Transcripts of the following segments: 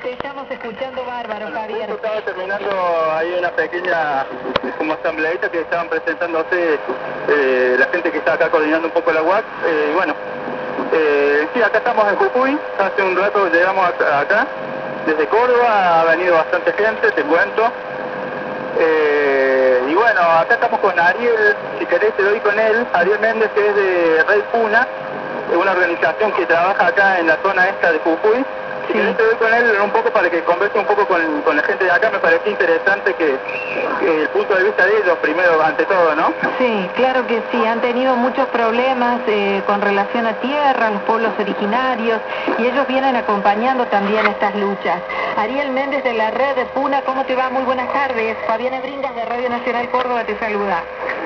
Te estamos escuchando bárbaro, Javier. Estaba terminando ahí una pequeña como asambleíta que estaban presentándose la gente que está acá coordinando un poco la UAC. Sí, acá estamos en Jujuy, hace un rato llegamos acá, desde Córdoba, ha venido bastante gente, te cuento. Y bueno, acá estamos con Ariel, si querés te doy con él, Ariel Méndez, que es de Red Puna, una organización que trabaja acá en la zona esta de Jujuy. Si querés te doy con él un poco para que converse un poco con la gente de acá. Me pareció interesante que el punto de vista de ellos primero, ante todo, ¿no? Sí, claro que sí, han tenido muchos problemas con relación a tierra, los pueblos originarios, y ellos vienen acompañando también estas luchas. Ariel Méndez de la Red de Puna, ¿cómo te va? Muy buenas tardes. Fabiana Bringas de Radio Nacional Córdoba te saluda.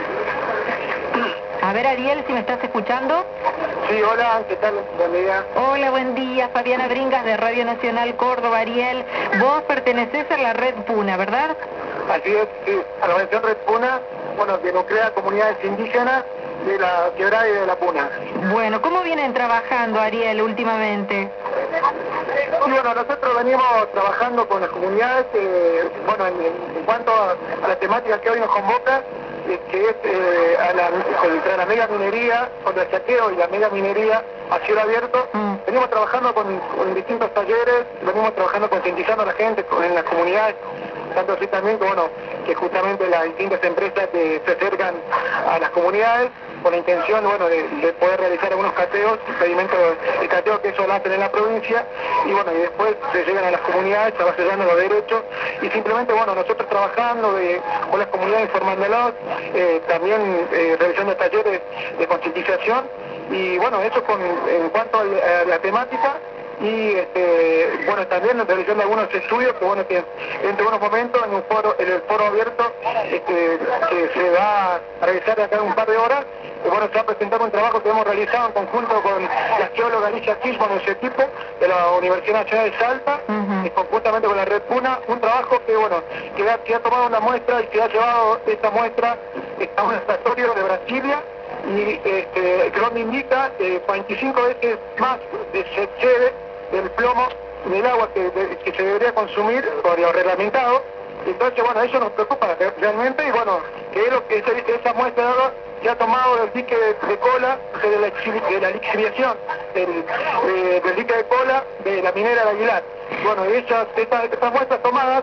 A ver, Ariel, si me estás escuchando. Sí, hola, ¿qué tal? Buen día. Hola, buen día. Fabiana Bringas de Radio Nacional Córdoba. Ariel, vos pertenecés a la Red Puna, ¿verdad? Así es, sí. A la organización Red Puna, bueno, que nuclea comunidades indígenas de la Quebrada y de la Puna. Bueno, ¿cómo vienen trabajando, Ariel, últimamente? Y bueno, nosotros venimos trabajando con las comunidades, bueno, en cuanto a la temática que hoy nos convoca, que es contra la mega minería, contra el saqueo y la mega minería a cielo abierto. Venimos trabajando con distintos talleres, venimos trabajando concientizando a la gente en las comunidades, tanto así también que, bueno, que justamente las distintas empresas que se acercan a las comunidades con la intención, bueno, de poder realizar algunos cateos, impedimentos de cateo que eso lo hacen en la provincia, y bueno, y después se llegan a las comunidades, se va sellando los derechos, y simplemente, bueno, nosotros trabajando con las comunidades, informándolos, también realizando talleres de concientización, y bueno, eso en cuanto a la temática. Y bueno, también realizando algunos estudios que, bueno, que entre unos momentos en el foro abierto que se va a realizar acá en un par de horas, bueno, se va a presentar un trabajo que hemos realizado en conjunto con la geóloga Alicia Kilman y su equipo de la Universidad Nacional de Salta, conjuntamente con la Red Puna, un trabajo que, bueno, que ha tomado una muestra y que ha llevado esta muestra a un laboratorio de Brasilia, y que donde indica 45 veces más se excede del plomo del agua que se debería consumir por lo reglamentado. Entonces, bueno, eso nos preocupa realmente, y bueno, que es lo que esa muestra de agua se ha tomado del dique de cola, de la lixiviación del dique de cola de la minera de Aguilar. Bueno, y estas muestras tomadas,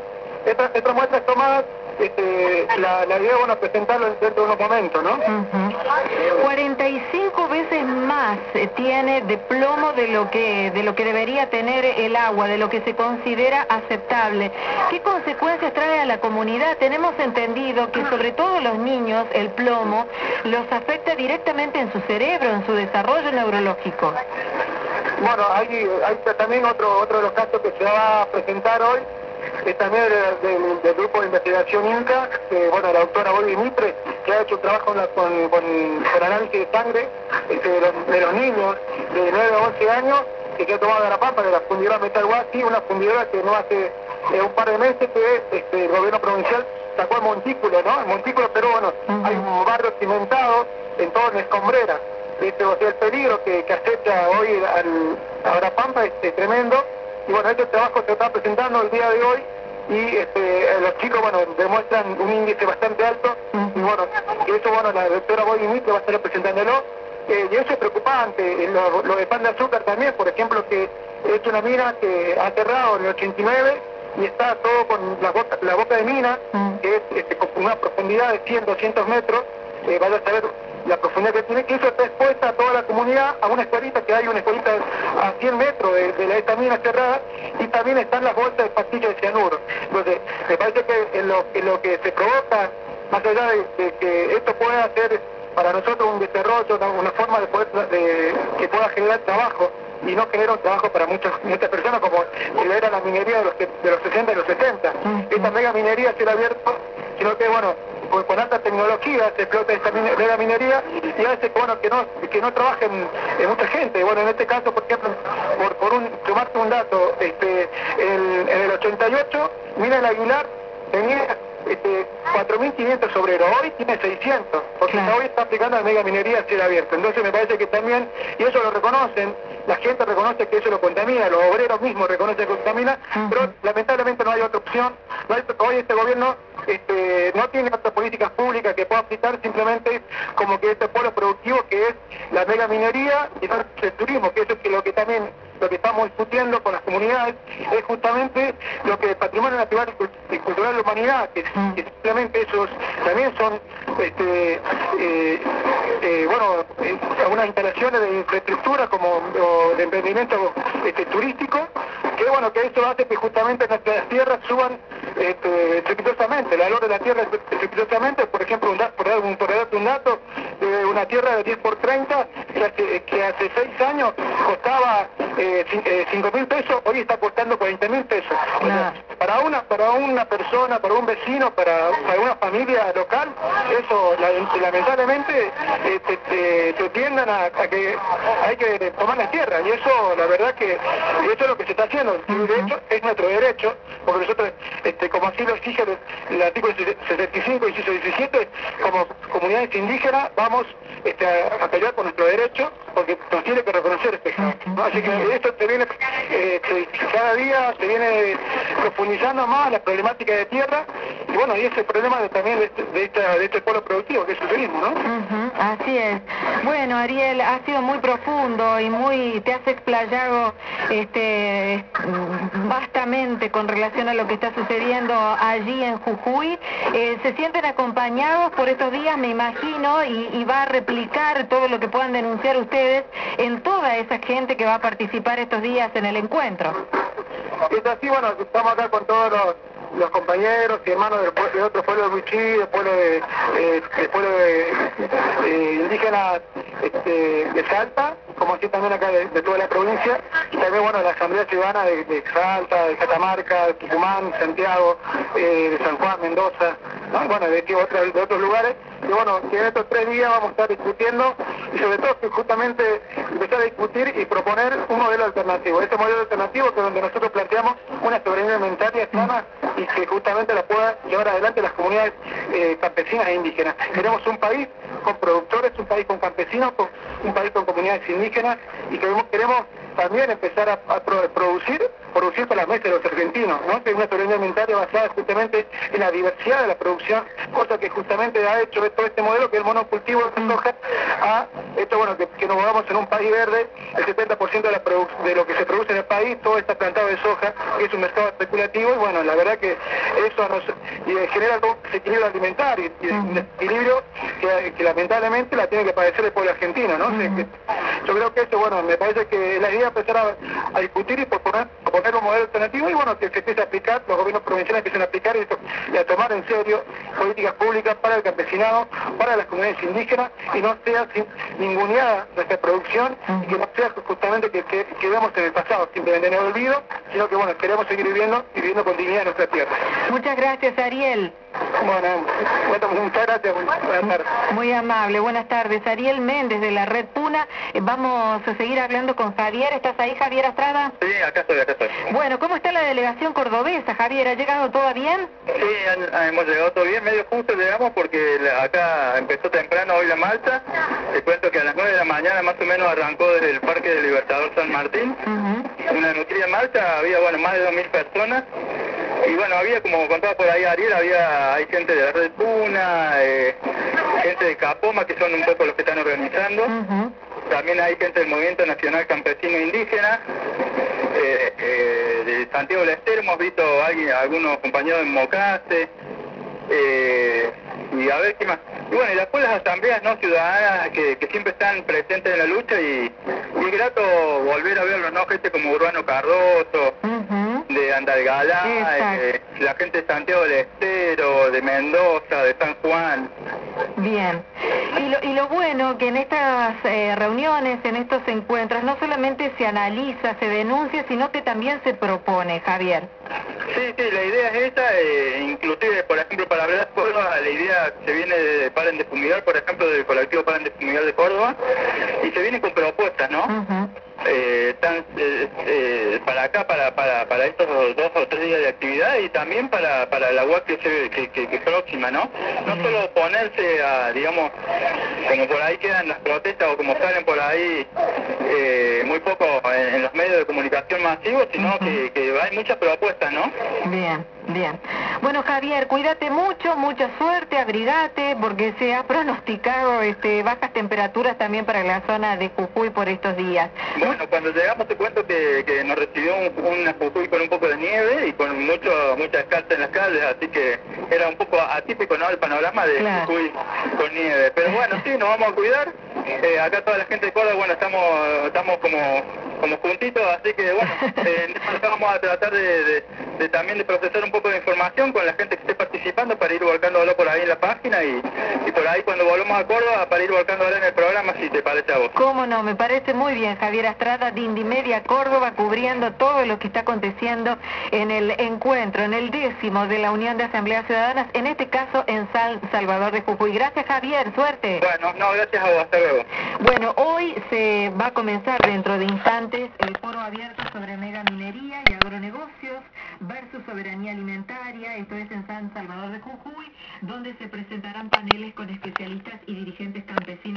la idea, bueno, presentarlo dentro de unos momentos, ¿no? 45 veces más tiene de plomo de lo que debería tener el agua, de lo que se considera aceptable. ¿Qué consecuencias trae a la comunidad? Tenemos entendido que sobre todo los niños el plomo los afecta directamente en su cerebro, en su desarrollo neurológico. Bueno, hay también otro de los casos que se va a presentar hoy, es también del grupo de investigación INCA, que, bueno, la doctora Bobby Mitre, que ha hecho un trabajo con análisis de sangre de los niños de 9 a 11 años que ha tomado de la Pampa, de la fundidora Metal Huasi, una fundidora que no hace un par de meses que el gobierno provincial sacó el montículo, ¿no? El montículo, pero bueno, hay un barrio cimentado en todo en escombrera. O sea, el peligro que acecha hoy a la Pampa es tremendo. Y bueno, este trabajo se está presentando el día de hoy, y los chicos, bueno, demuestran un índice bastante alto, y bueno, eso, bueno, la doctora Bobby Mitre va a estar presentándolo, y eso es preocupante. Lo de Pan de Azúcar también, por ejemplo, que es una mina que ha cerrado en el 89, y está todo con la boca de mina, que es con una profundidad de 100, 200 metros, vaya a saber la profundidad que tiene, que eso está expuesta a toda la comunidad, a una escuelita, que hay una escuelita a 100 metros de esta mina cerrada, y también están las bolsas de pastillas de cianuro. Entonces, me parece que en lo que se provoca, más allá de que esto pueda ser para nosotros un desarrollo, una forma de poder que pueda generar trabajo, y no genera un trabajo para muchas personas, como era la minería de los 60 y los 70. Esta mega minería se la ha abierto, sino que, bueno, con alta tecnología se explota esta mega minería, y hace que no trabajen mucha gente. Bueno, en este caso, por ejemplo, tomarte un dato, en el 88, Mina del Aguilar tenía 4.500 obreros, hoy tiene 600, porque claro, hoy está aplicando la mega minería a cielo abierto. Entonces me parece que también, y eso lo reconocen, la gente reconoce que eso lo contamina, los obreros mismos reconocen que contamina, pero lamentablemente no hay otra opción. No hay, hoy este gobierno no tiene otras políticas públicas que pueda aplicar, simplemente como que este polo productivo que es la mega minería y no el turismo, que eso es lo que también lo que estamos discutiendo con las comunidades es justamente lo que el patrimonio natural y cultural de la humanidad, que simplemente esos también son algunas instalaciones de infraestructura como o de emprendimiento turístico, que bueno, que eso hace que justamente nuestras tierras suban estrepitosamente, el valor de la tierra estrepitosamente. Por ejemplo, por darte un dato, una tierra de 10 por 30 que hace 6 años costaba 5.000 pesos, hoy está costando 40.000 pesos. O sea, para una persona, para un vecino, para una familia local, eso lamentablemente te tiendan a que hay que tomar las tierras, y eso la verdad que eso es lo que se está haciendo. De hecho es nuestro derecho, porque nosotros, como así lo exige el artículo 65 y 17, como comunidades indígenas vamos a pelear por nuestro derecho, porque nos tiene que reconocer este Estado, ¿no? Así que esto te viene, cada día se viene profundizando más la problemática de tierra, y bueno, y ese problema también de este polo productivo, que es el turismo, ¿no? Así es. Bueno, Ariel, ha sido muy profundo y te has explayado vastamente con relación a lo que está sucediendo allí en Jujuy. Se sienten acompañados por estos días, me imagino, y va a replicar todo lo que puedan denunciar ustedes en toda esa gente que va a participar estos días en el encuentro. Es así, bueno, estamos acá con todos los compañeros y hermanos de otros pueblos de Wichí, del pueblo indígenas de Salta, como así también acá de toda la provincia, y también, bueno, la Asamblea Ciudadana de Salta, de Catamarca, de Tucumán, Santiago, de San Juan, Mendoza, ¿no? Bueno, de otros lugares, y bueno, que en estos 3 días vamos a estar discutiendo, y sobre todo que justamente empezar a discutir y proponer un modelo alternativo. Este modelo alternativo que es donde nosotros planteamos una soberanía alimentaria sana y que justamente la puedan llevar adelante las comunidades campesinas e indígenas. Queremos un país con productores, un país con campesinos, un país con comunidades indígenas, y queremos también empezar a producir para las mesas de los argentinos, ¿no? Que es una soberanía alimentaria basada justamente en la diversidad de la producción, cosa que justamente ha hecho todo este modelo, que es el monocultivo de soja, a esto, bueno, que nos movamos en un país verde. El 70% de lo que se produce en el país, todo está plantado de soja, que es un mercado especulativo, y bueno, la verdad que eso genera un desequilibrio alimentario, y un desequilibrio que lamentablemente la tiene que padecer el pueblo argentino, ¿no? Yo creo que eso, bueno, me parece que la idea es empezar a discutir y proponer un modelo alternativo, y bueno, que se empiece a aplicar, los gobiernos provinciales empiecen a aplicar y a tomar en serio políticas públicas para el campesinado, para las comunidades indígenas, y no sea ninguneada nuestra producción, y que no sea justamente que quedemos en el pasado, simplemente en el olvido, sino que bueno, queremos seguir viviendo con dignidad en nuestra tierra. Muchas gracias, Ariel. Bueno, muchas gracias, buenas tardes. Muy amable, buenas tardes. Ariel Méndez de la Red Puna. Vamos a seguir hablando con Javier. ¿Estás ahí, Javier Estrada? Sí, acá estoy. Bueno, ¿cómo está la delegación cordobesa, Javier? ¿Ha llegado todo bien? Sí, hemos llegado todo bien, medio justo llegamos porque acá empezó temprano hoy la marcha. Te cuento que a las 9 de la mañana más o menos arrancó desde el Parque del Libertador San Martín. Una nutrida marcha, había más de 2.000 personas. Y bueno, había, como contaba por ahí Ariel, hay gente de la Red Puna, gente de Capoma, que son un poco los que están organizando. También hay gente del Movimiento Nacional Campesino Indígena, de Santiago del Estero, hemos visto algunos compañeros de Mocase, y a ver qué más. Y bueno, y después las asambleas no ciudadanas que siempre están presentes en la lucha, y es grato volver a verlos, ¿no? Gente como Urbano Cardoso, de Andalgalá, la gente de Santiago del Estero, de Mendoza, de San Juan. Bien. Y lo bueno que en estas reuniones, en estos encuentros, no solamente se analiza, se denuncia, sino que también se propone, Javier. Sí, la idea es esa, inclusive, por ejemplo, para hablar de Córdoba, la idea se viene de Paren de Fumigar, por ejemplo, del colectivo Paren de Fumigar de Córdoba, y se viene con propuestas, ¿no? Para acá, para estos 2 o o 3 días de actividad y también para la UAC que próxima, ¿no? No solo oponerse a, digamos, como por ahí quedan las protestas o como salen por ahí muy poco en los medios de comunicación masivos, sino que hay muchas propuestas, ¿no? Bien, bien. Bueno, Javier, cuídate mucho, mucha suerte, abrigate, porque se ha pronosticado bajas temperaturas también para la zona de Jujuy por estos días. Bueno, cuando llegamos te cuento que nos recibió una Jujuy con un poco de nieve y con mucha escarcha en las calles, así que era un poco atípico, ¿no?, el panorama de Jujuy con nieve. Pero bueno, sí, nos vamos a cuidar. Acá toda la gente de Córdoba, bueno, estamos como juntitos, así que bueno, vamos a tratar también de procesar un poco de información con la gente que esté participando para ir volcándolo por ahí en la página y por ahí cuando volvamos a Córdoba para ir volcándolo en el programa, si te parece a vos. Cómo no, me parece muy bien. Javier Astrada de Indymedia Córdoba, cubriendo todo lo que está aconteciendo en el encuentro, en el 10º de la Unión de Asambleas Ciudadanas, en este caso en San Salvador de Jujuy. Gracias, Javier, suerte. Bueno, no, gracias a vos, hasta luego. Bueno, hoy se va a comenzar dentro de instantes el foro abierto sobre megaminería y agronegocios versus soberanía alimentaria, esto es en San Salvador de Jujuy, donde se presentarán paneles con especialistas y dirigentes campesinos.